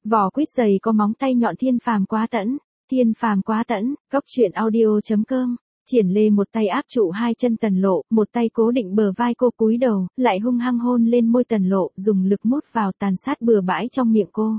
Vỏ quýt dày có móng tay nhọn thiên phàm quá tẫn. Thiên phàm quá tẫn, góc truyện audio.com. Triển Lê một tay áp trụ hai chân Tần Lộ, một tay cố định bờ vai cô cúi đầu, lại hung hăng hôn lên môi Tần Lộ, dùng lực mút vào tàn sát bừa bãi trong miệng cô.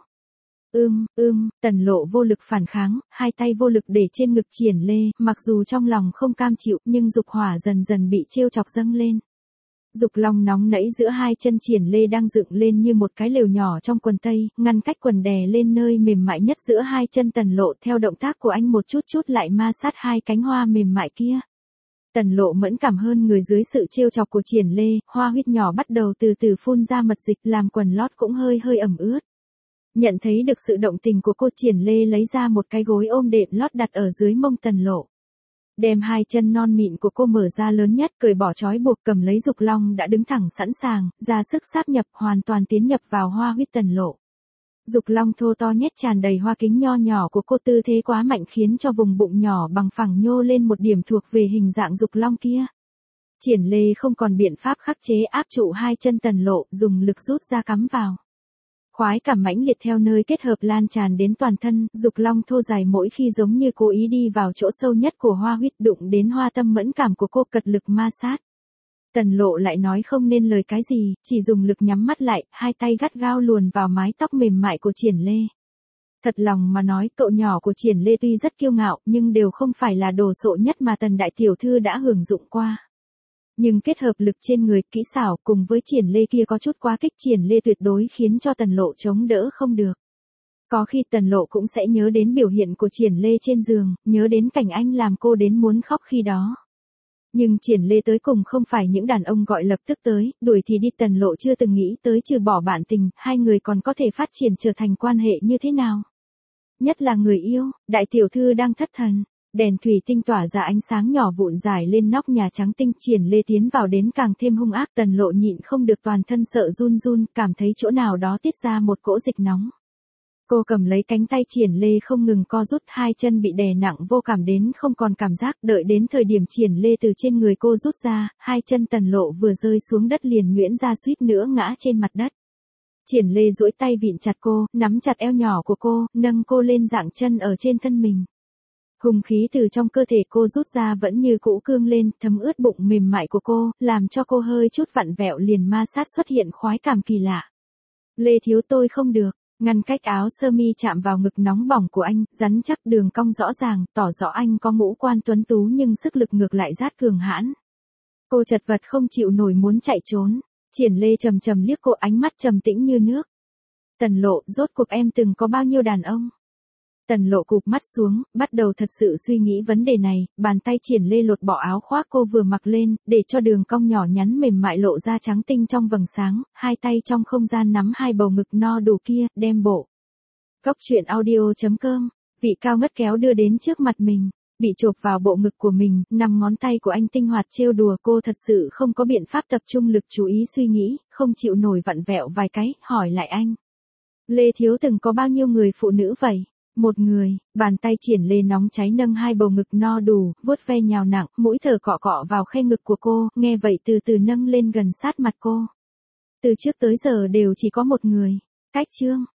Tần Lộ vô lực phản kháng, hai tay vô lực để trên ngực Triển Lê, mặc dù trong lòng không cam chịu, nhưng dục hỏa dần dần bị trêu chọc dâng lên. Dục long nóng nảy giữa hai chân Triển Lê đang dựng lên như một cái lều nhỏ trong quần tây, ngăn cách quần đè lên nơi mềm mại nhất giữa hai chân Tần Lộ, theo động tác của anh một chút chút lại ma sát hai cánh hoa mềm mại kia. Tần Lộ mẫn cảm hơn người dưới sự trêu chọc của Triển Lê, hoa huyết nhỏ bắt đầu từ từ phun ra mật dịch, làm quần lót cũng hơi hơi ẩm ướt. Nhận thấy được sự động tình của cô, Triển Lê lấy ra một cái gối ôm đệm lót đặt ở dưới mông Tần Lộ. Đem hai chân non mịn của cô mở ra lớn nhất, cởi bỏ trói buộc, cầm lấy dục long đã đứng thẳng sẵn sàng, ra sức sáp nhập, hoàn toàn tiến nhập vào hoa huyết Tần Lộ. Dục long thô to nhét tràn đầy hoa kính nho nhỏ của cô, tư thế quá mạnh khiến cho vùng bụng nhỏ bằng phẳng nhô lên một điểm thuộc về hình dạng dục long kia. Triển Lê không còn biện pháp khắc chế, áp trụ hai chân Tần Lộ, dùng lực rút ra cắm vào. Khoái cảm mãnh liệt theo nơi kết hợp lan tràn đến toàn thân, dục long thô dài mỗi khi giống như cố ý đi vào chỗ sâu nhất của hoa huyết, đụng đến hoa tâm mẫn cảm của cô, cật lực ma sát. Tần Lộ lại nói không nên lời cái gì, chỉ dùng lực nhắm mắt lại, hai tay gắt gao luồn vào mái tóc mềm mại của Triển Lê. Thật lòng mà nói, cậu nhỏ của Triển Lê tuy rất kiêu ngạo, nhưng đều không phải là đồ sộ nhất mà Tần đại tiểu thư đã hưởng dụng qua. Nhưng kết hợp lực trên người, kỹ xảo cùng với Triển Lê kia có chút quá kích, Triển Lê tuyệt đối khiến cho Tần Lộ chống đỡ không được. Có khi Tần Lộ cũng sẽ nhớ đến biểu hiện của Triển Lê trên giường, nhớ đến cảnh anh làm cô đến muốn khóc khi đó. Nhưng Triển Lê tới cùng không phải những đàn ông gọi lập tức tới, đuổi thì đi, Tần Lộ chưa từng nghĩ tới trừ bỏ bạn tình, hai người còn có thể phát triển trở thành quan hệ như thế nào. Nhất là người yêu, đại tiểu thư đang thất thần. Đèn thủy tinh tỏa ra ánh sáng nhỏ vụn dài lên nóc nhà trắng tinh, Triển Lê tiến vào đến càng thêm hung ác, Tần Lộ nhịn không được toàn thân sợ run run, cảm thấy chỗ nào đó tiết ra một cỗ dịch nóng. Cô cầm lấy cánh tay Triển Lê không ngừng co rút, hai chân bị đè nặng vô cảm đến không còn cảm giác, đợi đến thời điểm Triển Lê từ trên người cô rút ra, hai chân Tần Lộ vừa rơi xuống đất liền nhuyễn ra suýt nữa ngã trên mặt đất. Triển Lê duỗi tay vịn chặt cô, nắm chặt eo nhỏ của cô, nâng cô lên dạng chân ở trên thân mình. Hung khí từ trong cơ thể cô rút ra vẫn như cũ cương lên, thấm ướt bụng mềm mại của cô, làm cho cô hơi chút vặn vẹo, liền ma sát xuất hiện khoái cảm kỳ lạ. Lê thiếu, tôi không được. Ngăn cách áo sơ mi chạm vào ngực nóng bỏng của anh, rắn chắc đường cong rõ ràng, tỏ rõ anh có ngũ quan tuấn tú nhưng sức lực ngược lại rát cường hãn. Cô chật vật không chịu nổi muốn chạy trốn. Triển Lê trầm trầm liếc cô, ánh mắt trầm tĩnh như nước. Tần Lộ, rốt cuộc em từng có bao nhiêu đàn ông? Tần Lộ cụp mắt xuống, bắt đầu thật sự suy nghĩ vấn đề này, bàn tay Triển Lê lột bỏ áo khoác cô vừa mặc lên, để cho đường cong nhỏ nhắn mềm mại lộ ra trắng tinh trong vầng sáng, hai tay trong không gian nắm hai bầu ngực no đủ kia, đem bộ. Góc truyện audio.com, vị cao ngất kéo đưa đến trước mặt mình, bị chộp vào bộ ngực của mình, năm ngón tay của anh tinh hoạt trêu đùa cô, thật sự không có biện pháp tập trung lực chú ý suy nghĩ, không chịu nổi vặn vẹo vài cái, hỏi lại anh. Lê thiếu từng có bao nhiêu người phụ nữ vậy? Một người. Bàn tay Triển Lê nóng cháy nâng hai bầu ngực no đủ, vuốt ve nhào nặng, mũi thở cọ cọ vào khe ngực của cô, nghe vậy từ từ nâng lên gần sát mặt cô. Từ trước tới giờ đều chỉ có một người. Cách chương.